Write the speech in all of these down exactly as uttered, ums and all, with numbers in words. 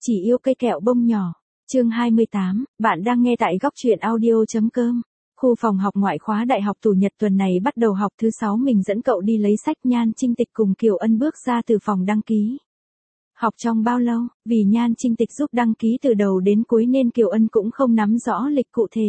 Chỉ yêu cây kẹo bông nhỏ. Chương hai mươi tám, bạn đang nghe tại góc truyện audio.com. Khu phòng học ngoại khóa đại học Chủ nhật tuần này bắt đầu học thứ sáu, mình dẫn cậu đi lấy sách. Nhan Trinh Tịch cùng Kiều Ân bước ra từ phòng đăng ký. Học trong bao lâu? Vì Nhan Trinh Tịch giúp đăng ký từ đầu đến cuối nên Kiều Ân cũng không nắm rõ lịch cụ thể.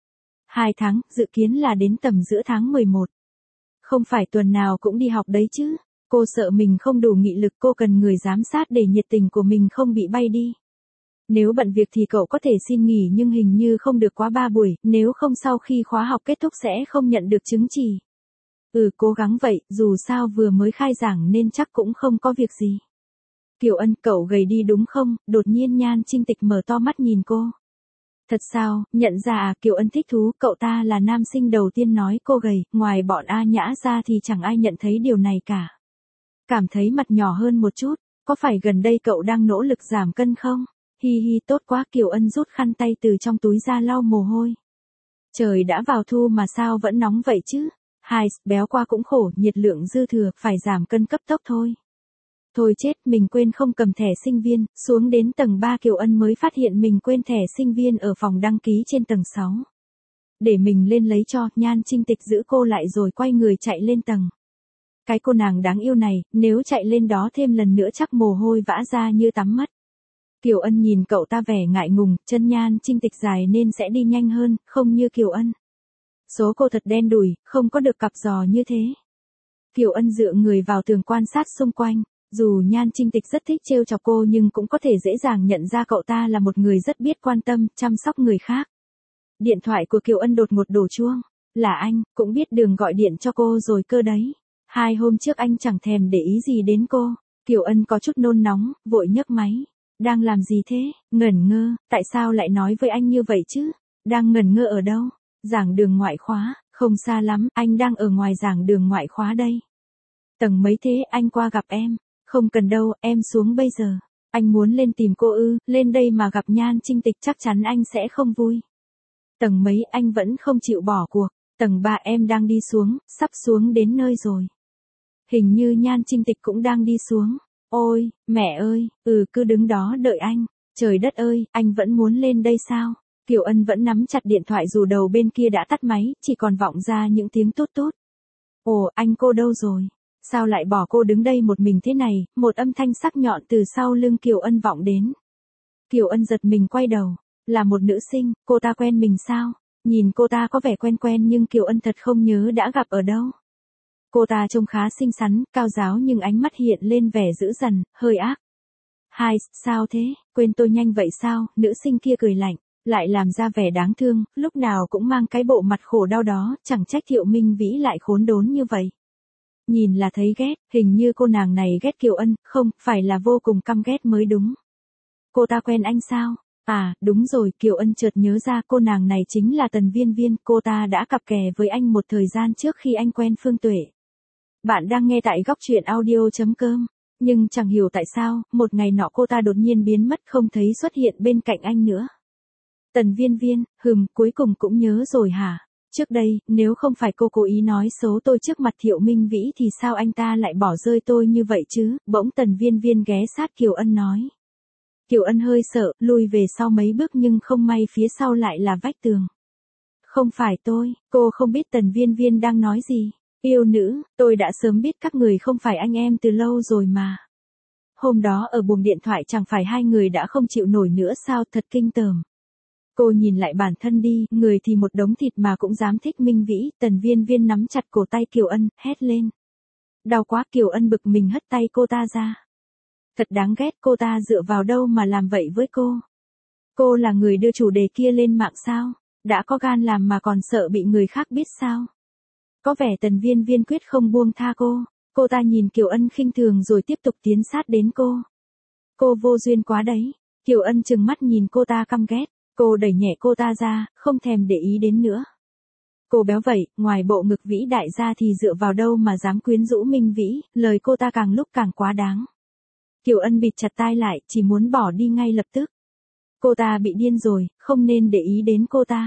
Hai tháng, dự kiến là đến tầm giữa tháng mười một. Không phải tuần nào cũng đi học đấy chứ. Cô sợ mình không đủ nghị lực, cô cần người giám sát để nhiệt tình của mình không bị bay đi. Nếu bận việc thì cậu có thể xin nghỉ nhưng hình như không được quá ba buổi, nếu không sau khi khóa học kết thúc sẽ không nhận được chứng chỉ. Ừ, cố gắng vậy, dù sao vừa mới khai giảng nên chắc cũng không có việc gì. Kiều Ân, cậu gầy đi đúng không? Đột nhiên Nhan Trinh Tịch mở to mắt nhìn cô. Thật sao? Nhận ra à? Kiều Ân thích thú, cậu ta là nam sinh đầu tiên nói cô gầy, ngoài bọn A Nhã ra thì chẳng ai nhận thấy điều này cả. Cảm thấy mặt nhỏ hơn một chút, có phải gần đây cậu đang nỗ lực giảm cân không? Hi hi, tốt quá. Kiều Ân rút khăn tay từ trong túi ra lau mồ hôi. Trời đã vào thu mà sao vẫn nóng vậy chứ? Hai, béo qua cũng khổ, nhiệt lượng dư thừa, phải giảm cân cấp tốc thôi. Thôi chết, mình quên không cầm thẻ sinh viên. Xuống đến tầng ba Kiều Ân mới phát hiện mình quên thẻ sinh viên ở phòng đăng ký trên tầng sáu. Để mình lên lấy cho. Nhan Trinh Tịch giữ cô lại rồi quay người chạy lên tầng. Cái cô nàng đáng yêu này, nếu chạy lên đó thêm lần nữa chắc mồ hôi vã ra như tắm mất. Kiều Ân nhìn cậu ta vẻ ngại ngùng, chân Nhan Trinh Tịch dài nên sẽ đi nhanh hơn, không như Kiều Ân. Số cô thật đen đủi, không có được cặp giò như thế. Kiều Ân dựa người vào tường quan sát xung quanh, dù Nhan Trinh Tịch rất thích trêu chọc cô nhưng cũng có thể dễ dàng nhận ra cậu ta là một người rất biết quan tâm, chăm sóc người khác. Điện thoại của Kiều Ân đột ngột đổ chuông, là anh, cũng biết đường gọi điện cho cô rồi cơ đấy. Hai hôm trước anh chẳng thèm để ý gì đến cô. Kiều Ân có chút nôn nóng, vội nhấc máy. Đang làm gì thế? Ngẩn ngơ, tại sao lại nói với anh như vậy chứ? Đang ngẩn ngơ ở đâu? Giảng đường ngoại khóa, không xa lắm, anh đang ở ngoài giảng đường ngoại khóa đây. Tầng mấy thế, anh qua gặp em. Không cần đâu, em xuống bây giờ. Anh muốn lên tìm cô ư? Lên đây mà gặp Nhan Trinh Tịch chắc chắn anh sẽ không vui. Tầng mấy, anh vẫn không chịu bỏ cuộc. Tầng ba, em đang đi xuống, sắp xuống đến nơi rồi. Hình như Nhan Trinh Tịch cũng đang đi xuống. Ôi, mẹ ơi, ừ cứ đứng đó đợi anh. Trời đất ơi, anh vẫn muốn lên đây sao? Kiều Ân vẫn nắm chặt điện thoại dù đầu bên kia đã tắt máy, chỉ còn vọng ra những tiếng tút tút. Ồ, anh cô đâu rồi? Sao lại bỏ cô đứng đây một mình thế này? Một âm thanh sắc nhọn từ sau lưng Kiều Ân vọng đến. Kiều Ân giật mình quay đầu. Là một nữ sinh, cô ta quen mình sao? Nhìn cô ta có vẻ quen quen nhưng Kiều Ân thật không nhớ đã gặp ở đâu. Cô ta trông khá xinh xắn, cao ráo nhưng ánh mắt hiện lên vẻ dữ dằn, hơi ác. Hai, sao thế, quên tôi nhanh vậy sao? Nữ sinh kia cười lạnh, lại làm ra vẻ đáng thương, lúc nào cũng mang cái bộ mặt khổ đau đó, chẳng trách Thiệu Minh Vĩ lại khốn đốn như vậy. Nhìn là thấy ghét, hình như cô nàng này ghét Kiều Ân, không, phải là vô cùng căm ghét mới đúng. Cô ta quen anh sao? À, đúng rồi, Kiều Ân chợt nhớ ra cô nàng này chính là Tần Viên Viên, cô ta đã cặp kè với anh một thời gian trước khi anh quen Phương Tuệ. Bạn đang nghe tại góc truyện audio.com. Nhưng chẳng hiểu tại sao, một ngày nọ cô ta đột nhiên biến mất không thấy xuất hiện bên cạnh anh nữa. Tần Viên Viên, hừm, cuối cùng cũng nhớ rồi hả? Trước đây, nếu không phải cô cố ý nói xấu tôi trước mặt Thiệu Minh Vĩ thì sao anh ta lại bỏ rơi tôi như vậy chứ? Bỗng Tần Viên Viên ghé sát Kiều Ân nói. Kiều Ân hơi sợ, lùi về sau mấy bước nhưng không may phía sau lại là vách tường. Không phải tôi, cô không biết Tần Viên Viên đang nói gì. Yêu nữ, tôi đã sớm biết các người không phải anh em từ lâu rồi mà. Hôm đó ở buồng điện thoại chẳng phải hai người đã không chịu nổi nữa sao, thật kinh tởm. Cô nhìn lại bản thân đi, người thì một đống thịt mà cũng dám thích Minh Vĩ. Tần Viên Viên nắm chặt cổ tay Kiều Ân, hét lên. Đau quá. Kiều Ân bực mình hất tay cô ta ra. Thật đáng ghét, cô ta dựa vào đâu mà làm vậy với cô? Cô là người đưa chủ đề kia lên mạng sao? Đã có gan làm mà còn sợ bị người khác biết sao? Có vẻ Tần Viên Viên quyết không buông tha cô. Cô ta nhìn Kiều Ân khinh thường rồi tiếp tục tiến sát đến cô. Cô vô duyên quá đấy. Kiều Ân trừng mắt nhìn cô ta căm ghét. Cô đẩy nhẹ cô ta ra, không thèm để ý đến nữa. Cô béo vậy, ngoài bộ ngực vĩ đại ra thì dựa vào đâu mà dám quyến rũ Minh Vĩ, lời cô ta càng lúc càng quá đáng. Kiều Ân bịt chặt tai lại, chỉ muốn bỏ đi ngay lập tức. Cô ta bị điên rồi, không nên để ý đến cô ta.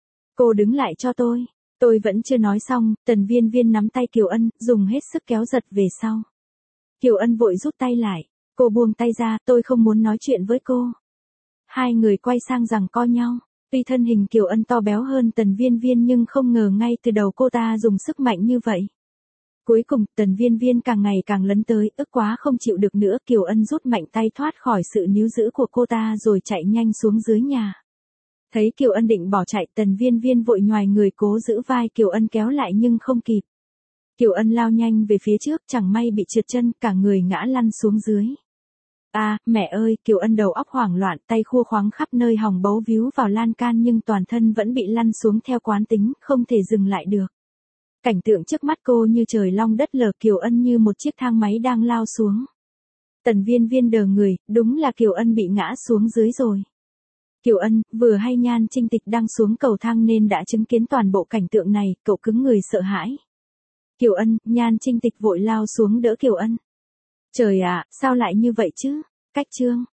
Cô đứng lại cho tôi. Tôi vẫn chưa nói xong, Tần Viên Viên nắm tay Kiều Ân, dùng hết sức kéo giật về sau. Kiều Ân vội rút tay lại. Cô buông tay ra, tôi không muốn nói chuyện với cô. Hai người quay sang giằng co nhau. Tuy thân hình Kiều Ân to béo hơn Tần Viên Viên nhưng không ngờ ngay từ đầu cô ta dùng sức mạnh như vậy. Cuối cùng, Tần Viên Viên càng ngày càng lấn tới, ức quá không chịu được nữa, Kiều Ân rút mạnh tay thoát khỏi sự níu giữ của cô ta rồi chạy nhanh xuống dưới nhà. Thấy Kiều Ân định bỏ chạy, Tần Viên Viên vội nhoài người cố giữ vai Kiều Ân kéo lại nhưng không kịp. Kiều Ân lao nhanh về phía trước, chẳng may bị trượt chân, cả người ngã lăn xuống dưới. À, mẹ ơi, Kiều Ân đầu óc hoảng loạn, tay khua khoáng khắp nơi, hòng bấu víu vào lan can nhưng toàn thân vẫn bị lăn xuống theo quán tính, không thể dừng lại được. Cảnh tượng trước mắt cô như trời long đất lở, Kiều Ân như một chiếc thang máy đang lao xuống. Tần Viên Viên đờ người, đúng là Kiều Ân bị ngã xuống dưới rồi. Kiều Ân, vừa hay Nhan Trinh Tịch đang xuống cầu thang nên đã chứng kiến toàn bộ cảnh tượng này, cậu cứng người sợ hãi. Kiều Ân, Nhan Trinh Tịch vội lao xuống đỡ Kiều Ân. Trời ạ, sao lại như vậy chứ? Cách chương.